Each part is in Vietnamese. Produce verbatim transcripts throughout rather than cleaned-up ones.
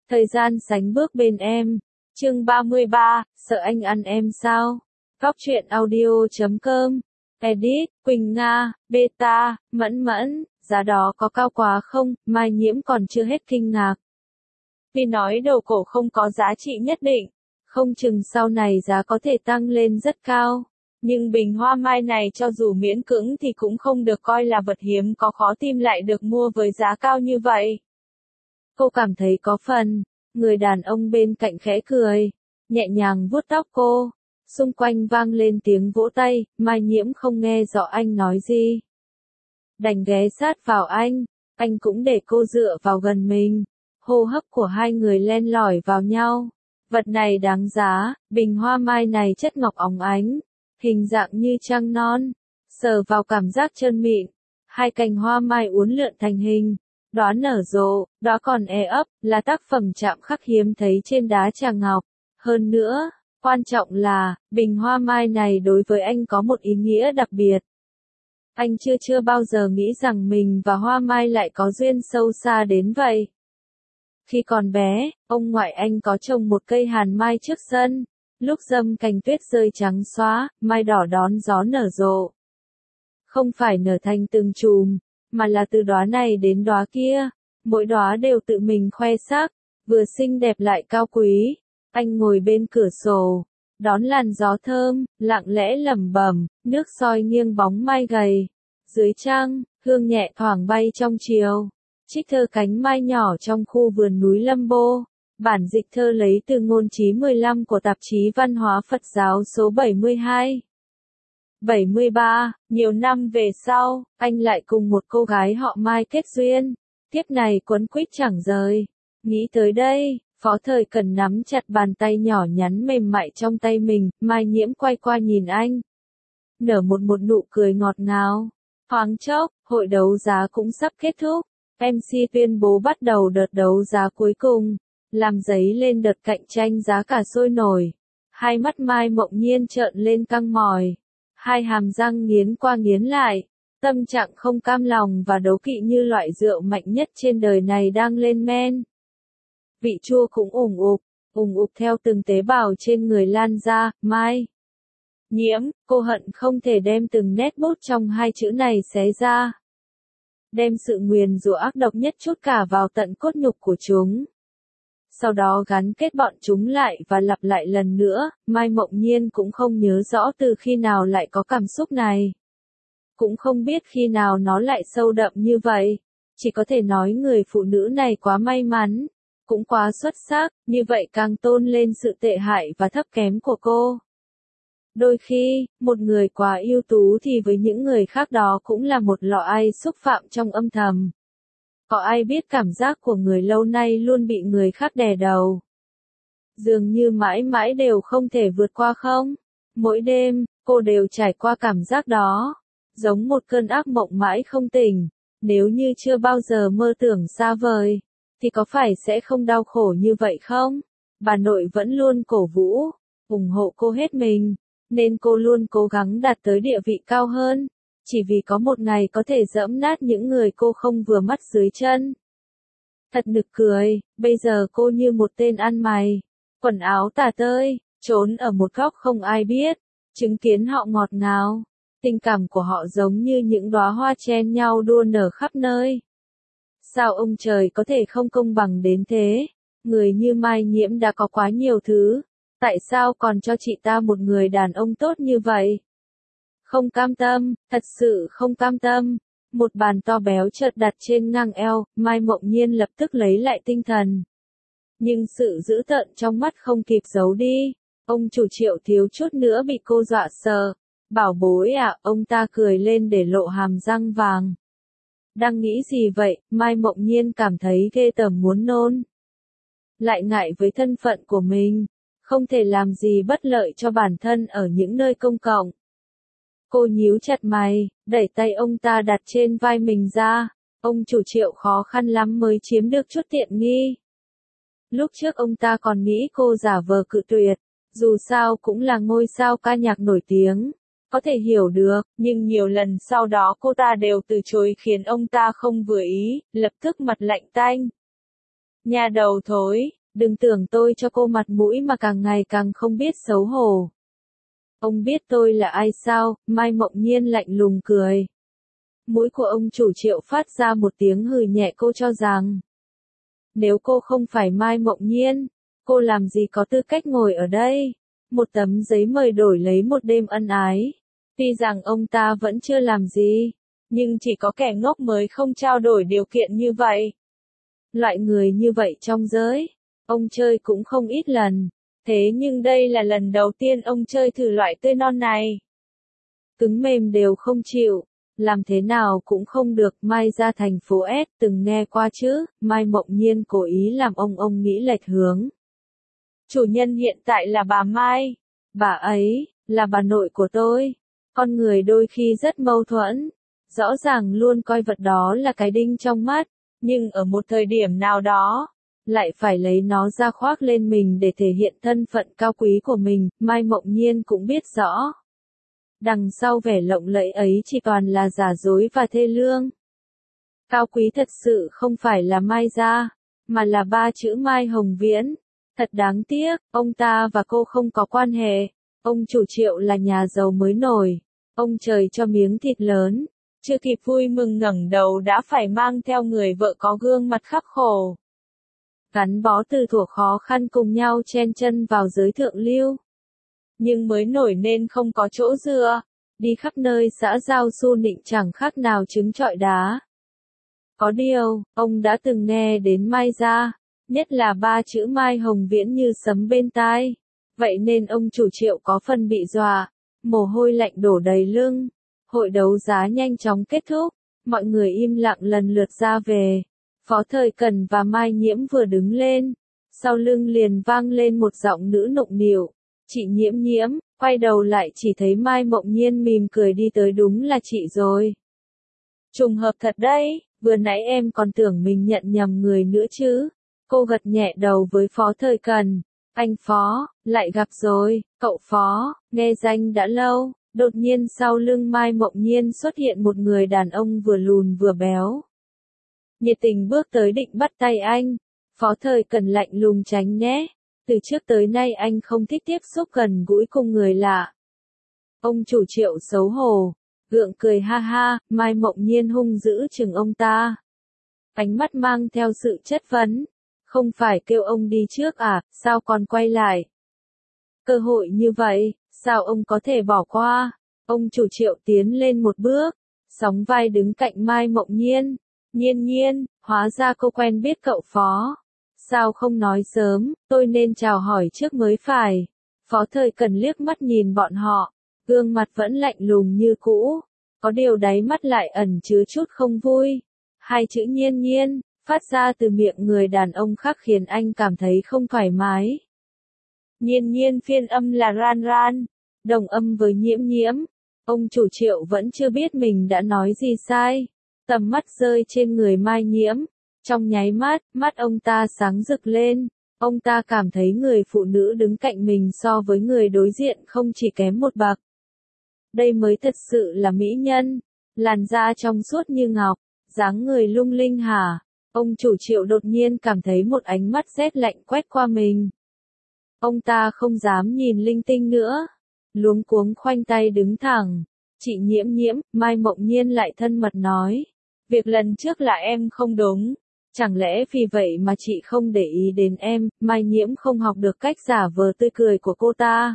Thời gian sánh bước bên em. Chương ba mươi ba, sợ anh ăn em sao? Góc truyện audio chấm com. Edit, Quỳnh Nga, Beta, Mẫn Mẫn, giá đó có cao quá không? Mai Nhiễm còn chưa hết kinh ngạc. Vì nói đồ cổ không có giá trị nhất định, không chừng sau này giá có thể tăng lên rất cao. Nhưng bình hoa mai này cho dù miễn cưỡng thì cũng không được coi là vật hiếm có khó tìm lại được mua với giá cao như vậy. Cô cảm thấy có phần. Người đàn ông bên cạnh khẽ cười, nhẹ nhàng vuốt tóc cô. Xung quanh vang lên tiếng vỗ tay, Mai Nhiễm không nghe rõ anh nói gì. Đành ghé sát vào anh, anh cũng để cô dựa vào gần mình. Hô hấp của hai người len lỏi vào nhau. Vật này đáng giá, bình hoa mai này chất ngọc óng ánh, hình dạng như trăng non, sờ vào cảm giác chân mịn. Hai cành hoa mai uốn lượn thành hình. Đóa nở rộ, đóa còn e ấp, là tác phẩm chạm khắc hiếm thấy trên đá tràng ngọc. Hơn nữa, quan trọng là, bình hoa mai này đối với anh có một ý nghĩa đặc biệt. Anh chưa chưa bao giờ nghĩ rằng mình và hoa mai lại có duyên sâu xa đến vậy. Khi còn bé, ông ngoại anh có trồng một cây hàn mai trước sân. Lúc râm cành tuyết rơi trắng xóa, mai đỏ đón gió nở rộ. Không phải nở thành từng chùm, mà là từ đóa này đến đóa kia, mỗi đóa đều tự mình khoe sắc, vừa xinh đẹp lại cao quý. Anh ngồi bên cửa sổ, đón làn gió thơm, lặng lẽ lẩm bẩm, nước soi nghiêng bóng mai gầy. Dưới trăng, hương nhẹ thoảng bay trong chiều. Trích thơ cánh mai nhỏ trong khu vườn núi Lâm Bô. Bản dịch thơ lấy từ ngôn chí mười lăm của tạp chí Văn hóa Phật giáo số bảy mươi hai. bảy mươi ba, nhiều năm về sau, anh lại cùng một cô gái họ Mai kết duyên. Tiếp này quấn quýt chẳng rời. Nghĩ tới đây, Phó Thời Cần nắm chặt bàn tay nhỏ nhắn mềm mại trong tay mình, Mai Nhiễm quay qua nhìn anh. Nở một một nụ cười ngọt ngào. Thoáng chốc, hội đấu giá cũng sắp kết thúc. em xê tuyên bố bắt đầu đợt đấu giá cuối cùng, làm dấy lên đợt cạnh tranh giá cả sôi nổi. Hai mắt Mai Mộng Nhiên trợn lên căng mỏi. Hai hàm răng nghiến qua nghiến lại, tâm trạng không cam lòng và đố kỵ như loại rượu mạnh nhất trên đời này đang lên men. Vị chua cũng ủng ục, ủng ục theo từng tế bào trên người lan ra. Mai Nhiễm, cô hận không thể đem từng nét bút trong hai chữ này xé ra. Đem sự nguyền rủa ác độc nhất chút cả vào tận cốt nhục của chúng. Sau đó gắn kết bọn chúng lại và lặp lại lần nữa. Mai Mộng Nhiên cũng không nhớ rõ từ khi nào lại có cảm xúc này. Cũng không biết khi nào nó lại sâu đậm như vậy. Chỉ có thể nói người phụ nữ này quá may mắn, cũng quá xuất sắc, như vậy càng tôn lên sự tệ hại và thấp kém của cô. Đôi khi, một người quá ưu tú thì với những người khác đó cũng là một lọ ai xúc phạm trong âm thầm. Có ai biết cảm giác của người lâu nay luôn bị người khác đè đầu? Dường như mãi mãi đều không thể vượt qua không? Mỗi đêm, cô đều trải qua cảm giác đó. Giống một cơn ác mộng mãi không tỉnh. Nếu như chưa bao giờ mơ tưởng xa vời, thì có phải sẽ không đau khổ như vậy không? Bà nội vẫn luôn cổ vũ, ủng hộ cô hết mình, nên cô luôn cố gắng đạt tới địa vị cao hơn. Chỉ vì có một ngày có thể giẫm nát những người cô không vừa mắt dưới chân. Thật nực cười, bây giờ cô như một tên ăn mày, quần áo tả tơi, trốn ở một góc không ai biết, chứng kiến họ ngọt ngào. Tình cảm của họ giống như những đóa hoa chen nhau đua nở khắp nơi. Sao ông trời có thể không công bằng đến thế? Người như Mai Nhiễm đã có quá nhiều thứ. Tại sao còn cho chị ta một người đàn ông tốt như vậy? Không cam tâm, thật sự không cam tâm. Một bàn to béo chợt đặt trên ngang eo, Mai Mộng Nhiên lập tức lấy lại tinh thần. Nhưng sự dữ tợn trong mắt không kịp giấu đi. Ông chủ Triệu thiếu chút nữa bị cô dọa sợ. Bảo bối à, ông ta cười lên để lộ hàm răng vàng. Đang nghĩ gì vậy? Mai Mộng Nhiên cảm thấy ghê tởm muốn nôn. Lại ngại với thân phận của mình, không thể làm gì bất lợi cho bản thân ở những nơi công cộng. Cô nhíu chặt mày, đẩy tay ông ta đặt trên vai mình ra. Ông chủ Triệu khó khăn lắm mới chiếm được chút tiện nghi. Lúc trước ông ta còn nghĩ cô giả vờ cự tuyệt, dù sao cũng là ngôi sao ca nhạc nổi tiếng. Có thể hiểu được, nhưng nhiều lần sau đó cô ta đều từ chối khiến ông ta không vừa ý, lập tức mặt lạnh tanh. Nhà đầu thối, Đừng tưởng tôi cho cô mặt mũi mà càng ngày càng không biết xấu hổ. Ông biết tôi là ai sao? Mai Mộng Nhiên lạnh lùng cười. Mũi của ông chủ Triệu phát ra một tiếng hừ nhẹ, cô cho rằng nếu cô không phải Mai Mộng Nhiên, cô làm gì có tư cách ngồi ở đây? Một tấm giấy mời đổi lấy một đêm ân ái. Tuy rằng ông ta vẫn chưa làm gì, nhưng chỉ có kẻ ngốc mới không trao đổi điều kiện như vậy. Loại người như vậy trong giới, ông chơi cũng không ít lần. Thế nhưng đây là lần đầu tiên ông chơi thử loại tươi non này. Cứng mềm đều không chịu, làm thế nào cũng không được. Mai ra thành phố S, từng nghe qua chứ? Mai Mộng Nhiên cố ý làm ông ông nghĩ lệch hướng. Chủ nhân hiện tại là bà Mai. Bà ấy, là bà nội của tôi. Con người đôi khi rất mâu thuẫn. Rõ ràng luôn coi vật đó là cái đinh trong mắt, nhưng ở một thời điểm nào đó, lại phải lấy nó ra khoác lên mình để thể hiện thân phận cao quý của mình. Mai Mộng Nhiên cũng biết rõ. Đằng sau vẻ lộng lẫy ấy chỉ toàn là giả dối và thê lương. Cao quý thật sự không phải là Mai gia, mà là ba chữ Mai Hồng Viễn. Thật đáng tiếc, ông ta và cô không có quan hệ. Ông chủ Triệu là nhà giàu mới nổi. Ông trời cho miếng thịt lớn. Chưa kịp vui mừng ngẩng đầu đã phải mang theo người vợ có gương mặt khắc khổ. Gắn bó từ thuở khó khăn cùng nhau chen chân vào giới thượng lưu. Nhưng mới nổi nên không có chỗ dựa. Đi khắp nơi xã giao su nịnh chẳng khác nào trứng trọi đá. Có điều, ông đã từng nghe đến Mai gia, nhất là ba chữ Mai Hồng Viễn như sấm bên tai. Vậy nên ông chủ Triệu có phần bị dọa, mồ hôi lạnh đổ đầy lưng. Hội đấu giá nhanh chóng kết thúc, mọi người im lặng lần lượt ra về. Phó Thời Cần và Mai Nhiễm vừa đứng lên, sau lưng liền vang lên một giọng nữ nụng nịu. Chị Nhiễm Nhiễm, quay đầu lại chỉ thấy Mai Mộng Nhiên mỉm cười đi tới, đúng là chị rồi. Trùng hợp thật đấy, vừa nãy em còn tưởng mình nhận nhầm người nữa chứ. Cô gật nhẹ đầu với Phó Thời Cần. Anh Phó, lại gặp rồi, cậu Phó, nghe danh đã lâu. Đột nhiên sau lưng Mai Mộng Nhiên xuất hiện một người đàn ông vừa lùn vừa béo. Nhiệt tình bước tới định bắt tay anh. Phó Thời Cần lạnh lùng tránh né. Từ trước tới nay anh không thích tiếp xúc gần gũi cùng người lạ. Ông chủ Triệu xấu hổ, gượng cười ha ha. Mai Mộng Nhiên hung dữ chừng ông ta. Ánh mắt mang theo sự chất vấn. Không phải kêu ông đi trước à, sao còn quay lại? Cơ hội như vậy, sao ông có thể bỏ qua? Ông chủ Triệu tiến lên một bước, sóng vai đứng cạnh Mai Mộng Nhiên. Nhiên Nhiên, hóa ra cô quen biết cậu Phó. Sao không nói sớm, tôi nên chào hỏi trước mới phải. Phó Thời Cần liếc mắt nhìn bọn họ, gương mặt vẫn lạnh lùng như cũ. Có điều đáy mắt lại ẩn chứa chút không vui. Hai chữ Nhiên Nhiên, phát ra từ miệng người đàn ông khác khiến anh cảm thấy không thoải mái. Nhiên Nhiên phiên âm là Ran Ran, đồng âm với Nhiễm Nhiễm. Ông chủ Triệu vẫn chưa biết mình đã nói gì sai. Tầm mắt rơi trên người Mai Nhiễm. Trong nháy mắt, mắt ông ta sáng rực lên. Ông ta cảm thấy người phụ nữ đứng cạnh mình so với người đối diện không chỉ kém một bậc. Đây mới thật sự là mỹ nhân. Làn da trong suốt như ngọc, dáng người lung linh hả? Ông chủ Triệu đột nhiên cảm thấy một ánh mắt rét lạnh quét qua mình. Ông ta không dám nhìn linh tinh nữa. Luống cuống khoanh tay đứng thẳng. Chị Nhiễm Nhiễm, Mai Mộng Nhiên lại thân mật nói. Việc lần trước là em không đúng. Chẳng lẽ vì vậy mà chị không để ý đến em? Mai Nhiễm không học được cách giả vờ tươi cười của cô ta.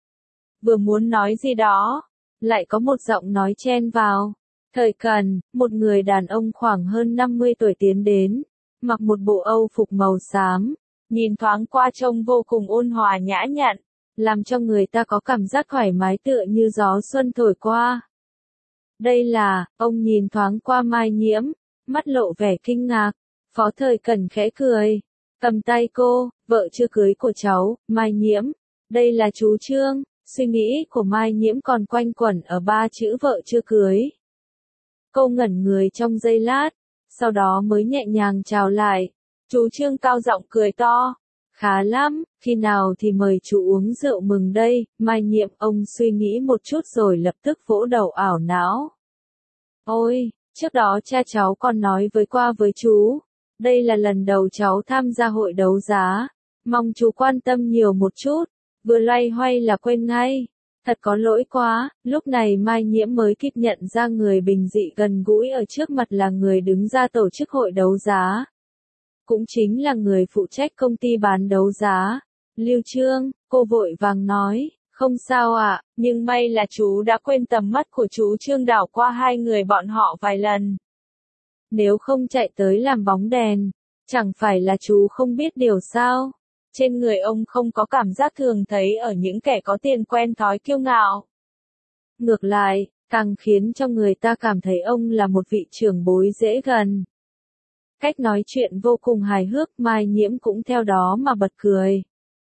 Vừa muốn nói gì đó, lại có một giọng nói chen vào. Thời Cần, một người đàn ông khoảng hơn năm mươi tuổi tiến đến, mặc một bộ âu phục màu xám, nhìn thoáng qua trông vô cùng ôn hòa nhã nhặn, làm cho người ta có cảm giác thoải mái tựa như gió xuân thổi qua. Đây là, ông nhìn thoáng qua Mai Nhiễm, mắt lộ vẻ kinh ngạc. Phó Thời Cần khẽ cười, cầm tay cô, vợ chưa cưới của cháu, Mai Nhiễm. Đây là chú Trương. Suy nghĩ của Mai Nhiễm còn quanh quẩn ở ba chữ vợ chưa cưới. Cô ngẩn người trong giây lát, sau đó mới nhẹ nhàng chào lại. Chú Trương cao giọng cười to. Khá lắm, khi nào thì mời chú uống rượu mừng đây? Mai Nhiễm, ông suy nghĩ một chút rồi lập tức vỗ đầu ảo não. Ôi, trước đó cha cháu còn nói với qua với chú. Đây là lần đầu cháu tham gia hội đấu giá. Mong chú quan tâm nhiều một chút, vừa loay hoay là quên ngay. Thật có lỗi quá, lúc này Mai Nhiễm mới kịp nhận ra người bình dị gần gũi ở trước mặt là người đứng ra tổ chức hội đấu giá. Cũng chính là người phụ trách công ty bán đấu giá. Lưu Trương, cô vội vàng nói, không sao ạ, nhưng may là chú đã quên tầm mắt của chú Trương đảo qua hai người bọn họ vài lần. Nếu không chạy tới làm bóng đèn, chẳng phải là chú không biết điều sao? Trên người ông không có cảm giác thường thấy ở những kẻ có tiền quen thói kiêu ngạo. Ngược lại, càng khiến cho người ta cảm thấy ông là một vị trưởng bối dễ gần. Cách nói chuyện vô cùng hài hước, Mai Nhiễm cũng theo đó mà bật cười.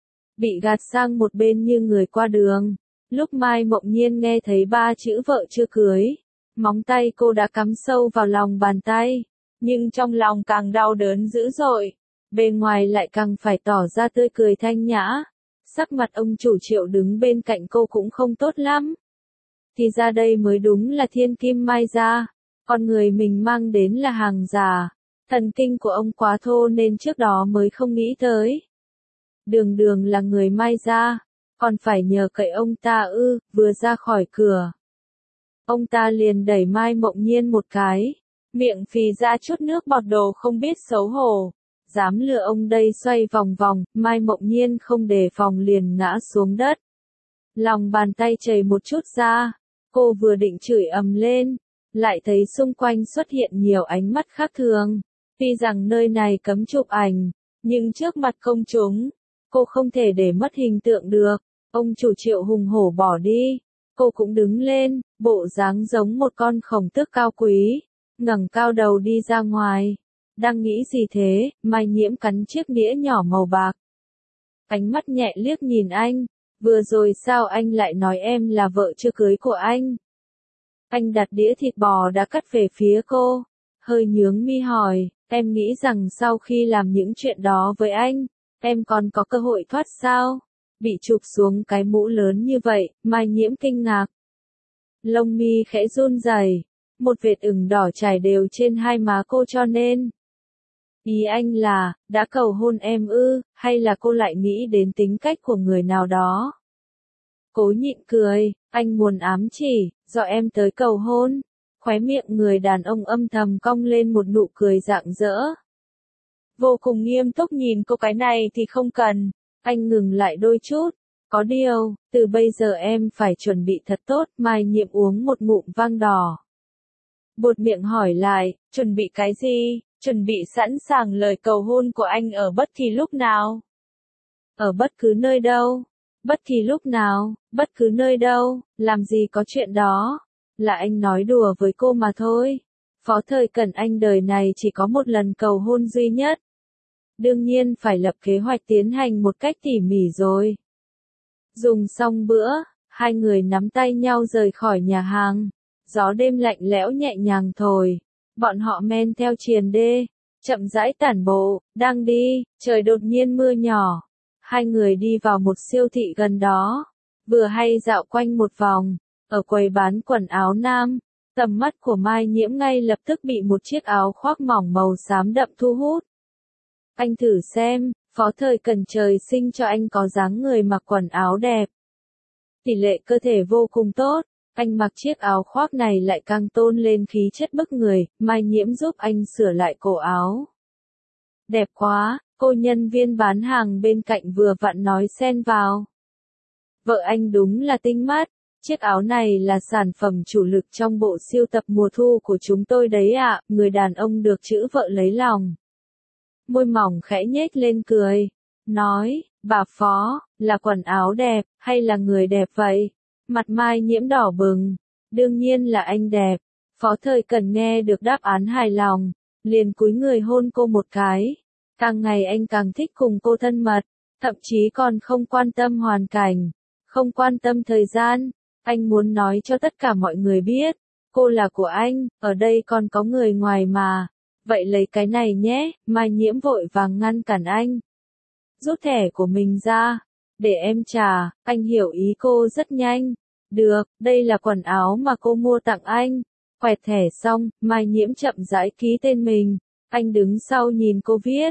Bị gạt sang một bên như người qua đường. Lúc Mai Mộng Nhiên nghe thấy ba chữ vợ chưa cưới, móng tay cô đã cắm sâu vào lòng bàn tay, nhưng trong lòng càng đau đớn dữ dội, bên ngoài lại càng phải tỏ ra tươi cười thanh nhã. Sắc mặt ông chủ Triệu đứng bên cạnh cô cũng không tốt lắm. Thì ra đây mới đúng là thiên kim Mai gia, con người mình mang đến là hàng giả. Thần kinh của ông quá thô nên trước đó mới không nghĩ tới. Đường đường là người Mai gia, còn phải nhờ cậy ông ta ư. Vừa ra khỏi cửa, ông ta liền đẩy Mai Mộng Nhiên một cái, miệng phì ra chút nước bọt, đồ không biết xấu hổ. Dám lừa ông đây. Xoay vòng vòng, Mai Mộng Nhiên không đề phòng liền ngã xuống đất. Lòng bàn tay chảy một chút ra, cô vừa định chửi ầm lên, lại thấy xung quanh xuất hiện nhiều ánh mắt khác thường. Tuy rằng nơi này cấm chụp ảnh, nhưng trước mặt công chúng, cô không thể để mất hình tượng được. Ông chủ Triệu hùng hổ bỏ đi, cô cũng đứng lên, bộ dáng giống một con khổng tước cao quý, ngẩng cao đầu đi ra ngoài. Đang nghĩ gì thế? Mai Nhiễm cắn chiếc đĩa nhỏ màu bạc. Ánh mắt nhẹ liếc nhìn anh, vừa rồi sao anh lại nói em là vợ chưa cưới của anh? Anh đặt đĩa thịt bò đã cắt về phía cô, hơi nhướng mi hỏi, em nghĩ rằng sau khi làm những chuyện đó với anh, em còn có cơ hội thoát sao? Bị chụp xuống cái mũ lớn như vậy, Mai Nhiễm kinh ngạc. Lông mi khẽ run rẩy, một vệt ửng đỏ trải đều trên hai má cô. Cho nên, ý anh là, đã cầu hôn em ư, hay là cô lại nghĩ đến tính cách của người nào đó? Cố nhịn cười, anh muốn ám chỉ, do em tới cầu hôn. Khóe miệng người đàn ông âm thầm cong lên một nụ cười rạng rỡ. Vô cùng nghiêm túc nhìn cô, cái này thì không cần. Anh ngừng lại đôi chút. Có điều, từ bây giờ em phải chuẩn bị thật tốt. Mai Nhiễm uống một ngụm vang đỏ. Buột miệng hỏi lại, chuẩn bị cái gì? Chuẩn bị sẵn sàng lời cầu hôn của anh ở bất kỳ lúc nào. Ở bất cứ nơi đâu. Bất kỳ lúc nào, bất cứ nơi đâu, làm gì có chuyện đó. Là anh nói đùa với cô mà thôi. Phó Thời Cẩn anh đời này chỉ có một lần cầu hôn duy nhất. Đương nhiên phải lập kế hoạch tiến hành một cách tỉ mỉ rồi. Dùng xong bữa, hai người nắm tay nhau rời khỏi nhà hàng. Gió đêm lạnh lẽo nhẹ nhàng thổi. Bọn họ men theo triền đê, chậm rãi tản bộ, đang đi, trời đột nhiên mưa nhỏ. Hai người đi vào một siêu thị gần đó, vừa hay dạo quanh một vòng, ở quầy bán quần áo nam, tầm mắt của Mai Nhiễm ngay lập tức bị một chiếc áo khoác mỏng màu xám đậm thu hút. Anh thử xem, Phó Thời Cẩn trời sinh cho anh có dáng người mặc quần áo đẹp. Tỷ lệ cơ thể vô cùng tốt, anh mặc chiếc áo khoác này lại càng tôn lên khí chất bức người. Mai Nhiễm giúp anh sửa lại cổ áo. Đẹp quá, cô nhân viên bán hàng bên cạnh vừa vặn nói xen vào. Vợ anh đúng là tinh mắt, chiếc áo này là sản phẩm chủ lực trong bộ sưu tập mùa thu của chúng tôi đấy ạ. Người đàn ông được chữ vợ lấy lòng. Môi mỏng khẽ nhếch lên cười, nói, bà Phó, là quần áo đẹp, hay là người đẹp vậy? Mặt Mai Nhiễm đỏ bừng, đương nhiên là anh đẹp. Phó Thời Cẩn nghe được đáp án hài lòng, liền cúi người hôn cô một cái. Càng ngày anh càng thích cùng cô thân mật, thậm chí còn không quan tâm hoàn cảnh, không quan tâm thời gian. Anh muốn nói cho tất cả mọi người biết, cô là của anh, ở đây còn có người ngoài mà. Vậy lấy cái này nhé. Mai Nhiễm vội vàng ngăn cản anh. Rút thẻ của mình ra, để em trả. Anh hiểu ý cô rất nhanh. Được, đây là quần áo mà cô mua tặng anh. Quẹt thẻ xong, Mai Nhiễm chậm rãi ký tên mình. Anh đứng sau nhìn cô viết.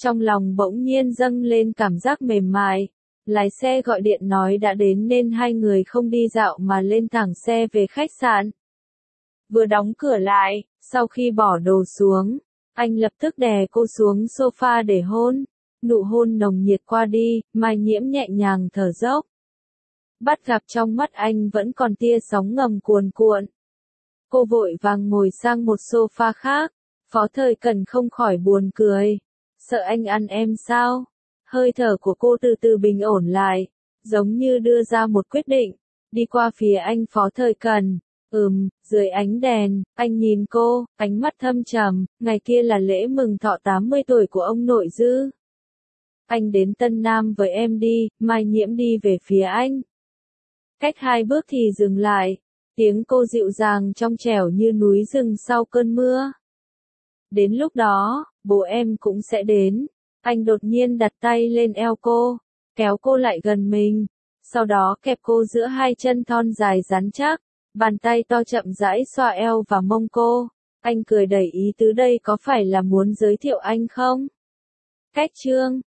Trong lòng bỗng nhiên dâng lên cảm giác mềm mại. Lái xe gọi điện nói đã đến nên hai người không đi dạo mà lên thẳng xe về khách sạn. Vừa đóng cửa lại, sau khi bỏ đồ xuống, anh lập tức đè cô xuống sofa để hôn. Nụ hôn nồng nhiệt qua đi, Mai Nhiễm nhẹ nhàng thở dốc. Bắt gặp trong mắt anh vẫn còn tia sóng ngầm cuồn cuộn. Cô vội vàng ngồi sang một sofa khác. Phó Thời Cần không khỏi buồn cười. Sợ anh ăn em sao? Hơi thở của cô từ từ bình ổn lại, giống như đưa ra một quyết định. Đi qua phía anh Phó Thời Cần. Ừm, dưới ánh đèn, anh nhìn cô, ánh mắt thâm trầm. Ngày kia là lễ mừng thọ tám mươi tuổi của ông nội Dư. Anh đến Tân Nam với em đi, Mai Nhiễm đi về phía anh. Cách hai bước thì dừng lại. Tiếng cô dịu dàng trong trẻo như núi rừng sau cơn mưa. Đến lúc đó, bố em cũng sẽ đến. Anh đột nhiên đặt tay lên eo cô, kéo cô lại gần mình. Sau đó kẹp cô giữa hai chân thon dài rắn chắc. Bàn tay to chậm rãi xoa eo và mông cô. Anh cười đẩy ý tứ đây có phải là muốn giới thiệu anh không? Cách chương